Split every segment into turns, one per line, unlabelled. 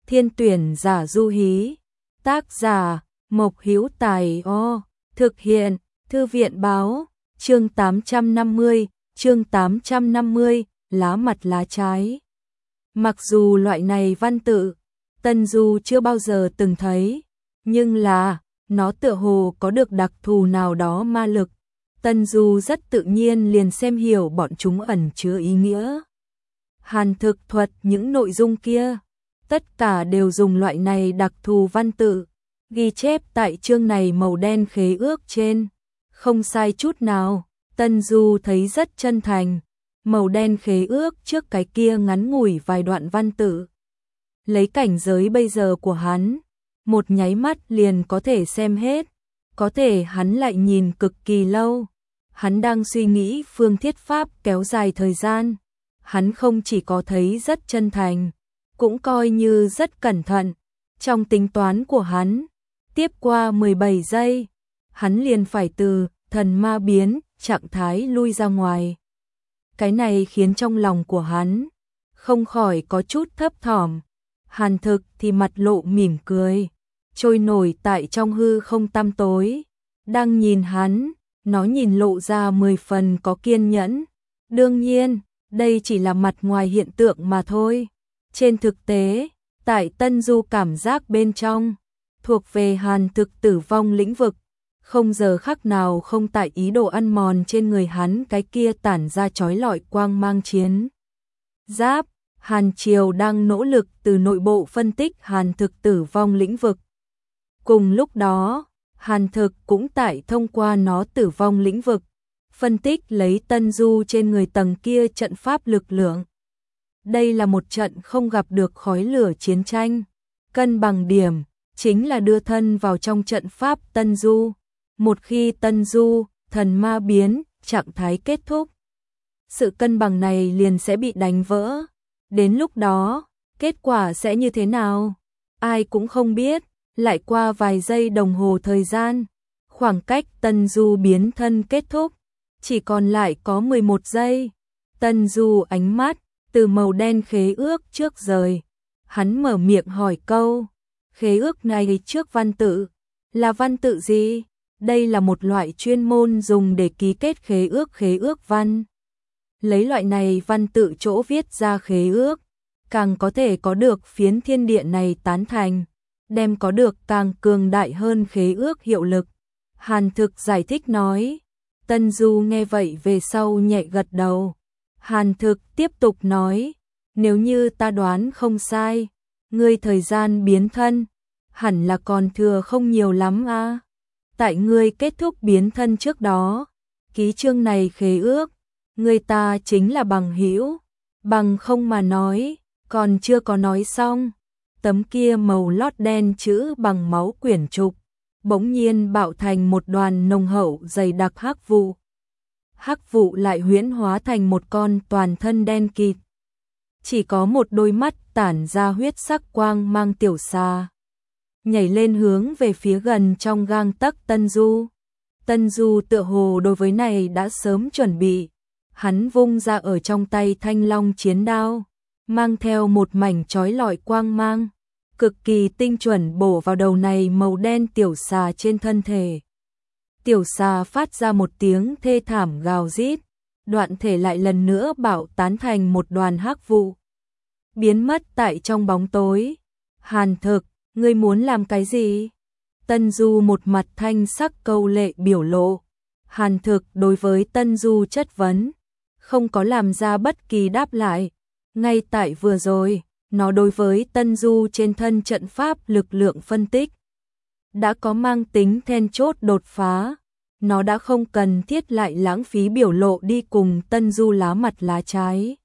Thiên tuyển giả du hí. Tác giả Mộc Hữu Tài. Thực hiện Thư viện báo. Chương 850, lá mặt lá trái. Mặc dù loại này văn tự Tân Du chưa bao giờ từng thấy, nhưng là nó tựa hồ có được đặc thù nào đó ma lực. Tân Du rất tự nhiên liền xem hiểu bọn chúng ẩn chứa ý nghĩa. Hàn thực thuật những nội dung kia, tất cả đều dùng loại này đặc thù văn tự, ghi chép tại chương này màu đen khế ước trên. Không sai chút nào, Tân Du thấy rất chân thành. Màu đen khế ước trước cái kia ngắn ngủi vài đoạn văn tự. Lấy cảnh giới bây giờ của hắn, một nháy mắt liền có thể xem hết, có thể hắn lại nhìn cực kỳ lâu. Hắn đang suy nghĩ phương thiết pháp kéo dài thời gian. Hắn không chỉ có thấy rất chân thành, cũng coi như rất cẩn thận. Trong tính toán của hắn, tiếp qua 17 giây, hắn liền phải từ thần ma biến trạng thái lui ra ngoài. Cái này khiến trong lòng của hắn không khỏi có chút thấp thỏm. Hàn thực thì mặt lộ mỉm cười, trôi nổi tại trong hư không tăm tối, đang nhìn hắn. Nó nhìn lộ ra 10 phần có kiên nhẫn. Đương nhiên, đây chỉ là mặt ngoài hiện tượng mà thôi. Trên thực tế, tại Tân Du cảm giác bên trong, thuộc về hàn thực tử vong lĩnh vực, không giờ khắc nào không tại ý đồ ăn mòn trên người hắn cái kia tản ra chói lọi quang mang chiến giáp. Hàn Triều đang nỗ lực từ nội bộ phân tích hàn thực tử vong lĩnh vực. Cùng lúc đó, Hàn thực cũng tại thông qua nó tử vong lĩnh vực, phân tích lấy Tân Du trên người tầng kia trận pháp lực lượng. Đây là một trận không gặp được khói lửa chiến tranh. Cân bằng điểm chính là đưa thân vào trong trận pháp Tân Du. Một khi Tân Du, thần ma biến, trạng thái kết thúc, sự cân bằng này liền sẽ bị đánh vỡ. Đến lúc đó, kết quả sẽ như thế nào? Ai cũng không biết. Lại qua vài giây đồng hồ thời gian, khoảng cách Tân Du biến thân kết thúc, chỉ còn lại có 11 giây. Tân Du ánh mắt từ màu đen khế ước trước rời. Hắn mở miệng hỏi câu, khế ước này trước văn tự là văn tự gì? Đây là một loại chuyên môn dùng để ký kết khế ước văn. Lấy loại này văn tự chỗ viết ra khế ước, càng có thể có được phiến thiên địa này tán thành, đem có được càng cường đại hơn khế ước hiệu lực. Hàn thực giải thích nói. Tân Du nghe vậy về sau nhẹ gật đầu. Hàn thực tiếp tục nói, nếu như ta đoán không sai, ngươi thời gian biến thân hẳn là còn thừa không nhiều lắm à. Tại ngươi kết thúc biến thân trước đó, ký chương này khế ước, ngươi ta chính là bằng hữu. Bằng không mà nói, còn chưa có nói xong. Tấm kia màu lót đen chữ bằng máu quyển trục bỗng nhiên bạo thành một đoàn nồng hậu dày đặc hắc vụ. Hắc vụ lại huyễn hóa thành một con toàn thân đen kịt, chỉ có một đôi mắt tản ra huyết sắc quang mang tiểu xà, nhảy lên hướng về phía gần trong gang tấc Tân Du. Tân Du tựa hồ đối với này đã sớm chuẩn bị. Hắn vung ra ở trong tay thanh long chiến đao, mang theo một mảnh chói lọi quang mang, cực kỳ tinh chuẩn bổ vào đầu này màu đen tiểu xà trên thân thể. Tiểu xà phát ra một tiếng thê thảm gào rít, đoạn thể lại lần nữa bạo tán thành một đoàn hắc vụ, biến mất tại trong bóng tối. Hàn thực, ngươi muốn làm cái gì? Tân Du một mặt thanh sắc câu lệ biểu lộ. Hàn thực đối với Tân Du chất vấn, không có làm ra bất kỳ đáp lại. Ngay tại vừa rồi, nó đối với Tân Du trên thân trận pháp lực lượng phân tích đã có mang tính then chốt đột phá. Nó đã không cần thiết lại lãng phí biểu lộ đi cùng Tân Du lá mặt lá trái.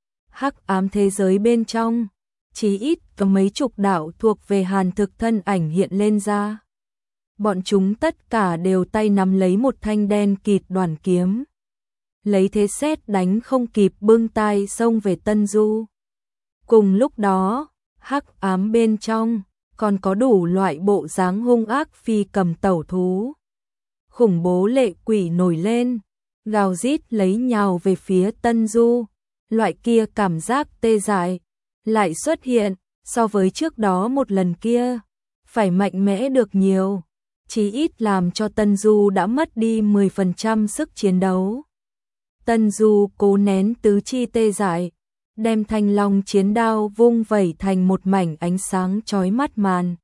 Hắc ám thế giới bên trong, chí ít có mấy chục đạo thuộc về hàn thực thân ảnh hiện lên ra. Bọn chúng tất cả đều tay nắm lấy một thanh đen kịt đoàn kiếm, lấy thế sét đánh không kịp bưng tay xông về Tân Du. Cùng lúc đó, hắc ám bên trong còn có đủ loại bộ dáng hung ác phi cầm tẩu thú. Khủng bố lệ quỷ nổi lên, gào rít lấy nhào về phía Tân Du. Loại kia cảm giác tê dại lại xuất hiện, so với trước đó một lần kia, phải mạnh mẽ được nhiều, chí ít làm cho Tân Du đã mất đi 10% sức chiến đấu. Tân Du cố nén tứ chi tê dại, đem Thanh Long chiến đao vung vẩy thành một mảnh ánh sáng chói mắt màn.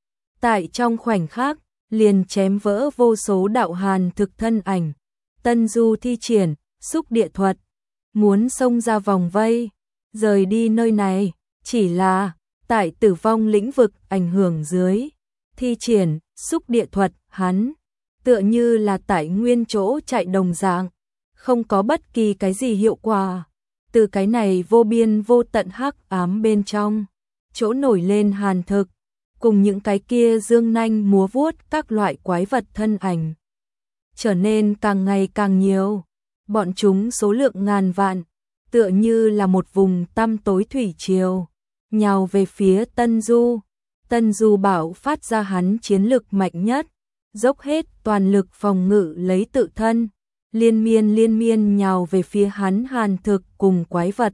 Tại trong khoảnh khắc, liền chém vỡ vô số đạo hàn thực thân ảnh. Tân Du thi triển xúc địa thuật, muốn xông ra vòng vây, rời đi nơi này, chỉ là tại tử vong lĩnh vực ảnh hưởng dưới, thi triển xúc địa thuật, hắn tựa như là tại nguyên chỗ chạy đồng dạng, không có bất kỳ cái gì hiệu quả. Từ cái này vô biên vô tận hắc ám bên trong, chỗ nổi lên hàn thực, cùng những cái kia dương nanh múa vuốt các loại quái vật thân ảnh, trở nên càng ngày càng nhiều. Bọn chúng số lượng ngàn vạn, tựa như là một vùng tăm tối thủy triều, nhào về phía Tân Du. Tân Du bảo phát ra hắn chiến lực mạnh nhất, dốc hết toàn lực phòng ngự lấy tự thân, liên miên nhào về phía hắn hàn thực cùng quái vật.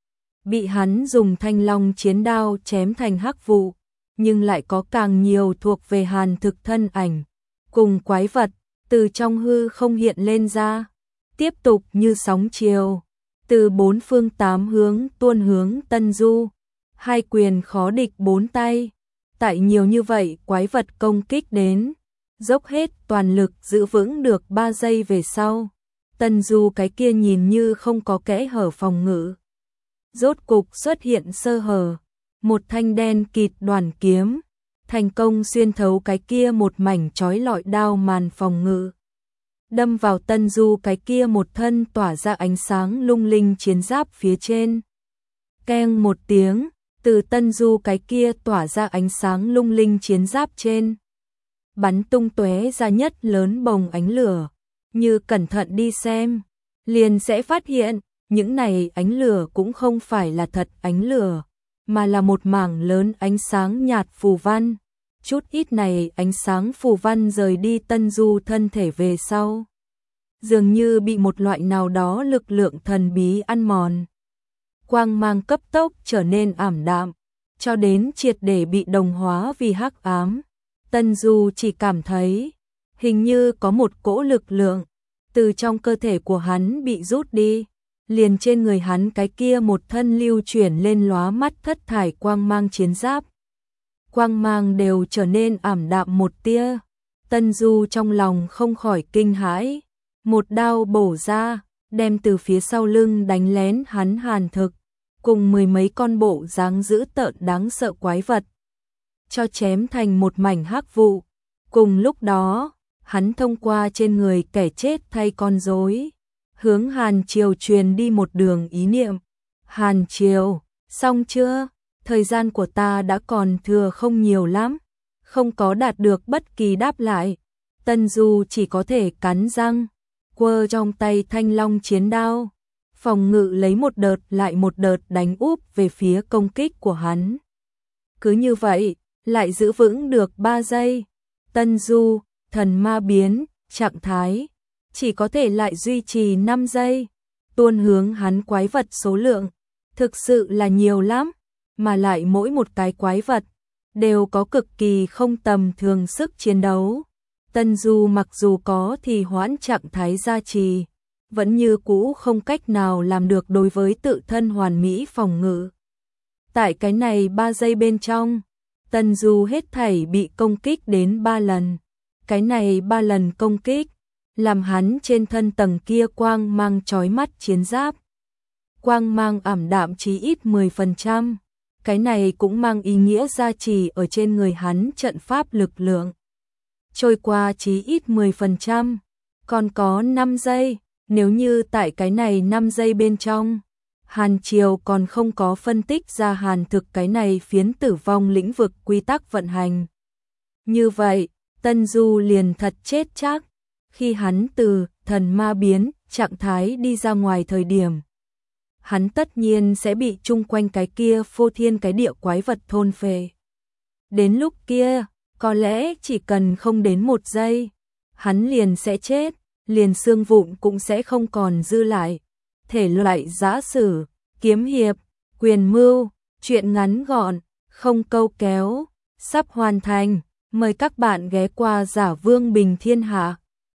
Bị hắn dùng Thanh Long chiến đao chém thành hắc vụ, nhưng lại có càng nhiều thuộc về hàn thực thân ảnh, cùng quái vật, từ trong hư không hiện lên ra, tiếp tục như sóng chiều, từ bốn phương tám hướng tuôn hướng Tân Du, hai quyền khó địch bốn tay. Tại nhiều như vậy quái vật công kích đến, dốc hết toàn lực giữ vững được 3 giây về sau, Tân Du cái kia nhìn như không có kẽ hở phòng ngự, rốt cục xuất hiện sơ hở, một thanh đen kịt đoàn kiếm, thành công xuyên thấu cái kia một mảnh chói lọi đao màn phòng ngự, đâm vào Tân Du cái kia một thân tỏa ra ánh sáng lung linh chiến giáp phía trên. Keng một tiếng, từ Tân Du cái kia tỏa ra ánh sáng lung linh chiến giáp trên, bắn tung tóe ra nhất lớn bồng ánh lửa, như cẩn thận đi xem, liền sẽ phát hiện, những này ánh lửa cũng không phải là thật ánh lửa, mà là một mảng lớn ánh sáng nhạt phù văn. Chút ít này ánh sáng phù văn rời đi Tân Du thân thể về sau, dường như bị một loại nào đó lực lượng thần bí ăn mòn. Quang mang cấp tốc trở nên ảm đạm, cho đến triệt để bị đồng hóa vì hắc ám. Tân Du chỉ cảm thấy, hình như có một cỗ lực lượng từ trong cơ thể của hắn bị rút đi, liền trên người hắn cái kia một thân lưu chuyển lên lóa mắt thất thải quang mang chiến giáp. Quang mang đều trở nên ảm đạm một tia. Tân Du trong lòng không khỏi kinh hãi, một đao bổ ra, đem từ phía sau lưng đánh lén hắn hàn thực, cùng mười mấy con bộ dáng dữ tợn đáng sợ quái vật, cho chém thành một mảnh hắc vụ. Cùng lúc đó, hắn thông qua trên người kẻ chết thay con rối, hướng Hàn Triều truyền đi một đường ý niệm. Hàn Triều, xong chưa? Thời gian của ta đã còn thừa không nhiều lắm. Không có đạt được bất kỳ đáp lại, Tân Du chỉ có thể cắn răng, quơ trong tay Thanh Long chiến đao, phòng ngự lấy một đợt lại một đợt đánh úp về phía công kích của hắn. Cứ như vậy, lại giữ vững được 3 giây. Tân Du, thần ma biến, trạng thái, chỉ có thể lại duy trì 5 giây. Tuôn hướng hắn quái vật số lượng, thực sự là nhiều lắm, mà lại mỗi một cái quái vật đều có cực kỳ không tầm thường sức chiến đấu. Tân Du mặc dù có thì hoãn trạng thái gia trì, vẫn như cũ không cách nào làm được đối với tự thân hoàn mỹ phòng ngự. Tại cái này 3 giây bên trong, Tân Du hết thảy bị công kích đến 3 lần. Cái này 3 lần công kích, làm hắn trên thân tầng kia quang mang chói mắt chiến giáp. Quang mang ảm đạm chí ít 10%. Cái này cũng mang ý nghĩa gia trì ở trên người hắn trận pháp lực lượng. Trôi qua chí ít 10%. Còn có 5 giây, nếu như tại cái này 5 giây bên trong, Hàn Triều còn không có phân tích ra hàn thực cái này phiến tử vong lĩnh vực quy tắc vận hành. Như vậy, Tân Du liền thật chết chắc. Khi hắn từ thần ma biến trạng thái đi ra ngoài thời điểm, hắn tất nhiên sẽ bị chung quanh cái kia phô thiên cái địa quái vật thôn phệ. Đến lúc kia, có lẽ chỉ cần không đến 1 giây, hắn liền sẽ chết, liền xương vụn cũng sẽ không còn dư lại. Thể loại giã sử, kiếm hiệp, quyền mưu, truyện ngắn gọn, không câu kéo, sắp hoàn thành. Mời các bạn ghé qua Giả Vương Bình Thiên Hạ.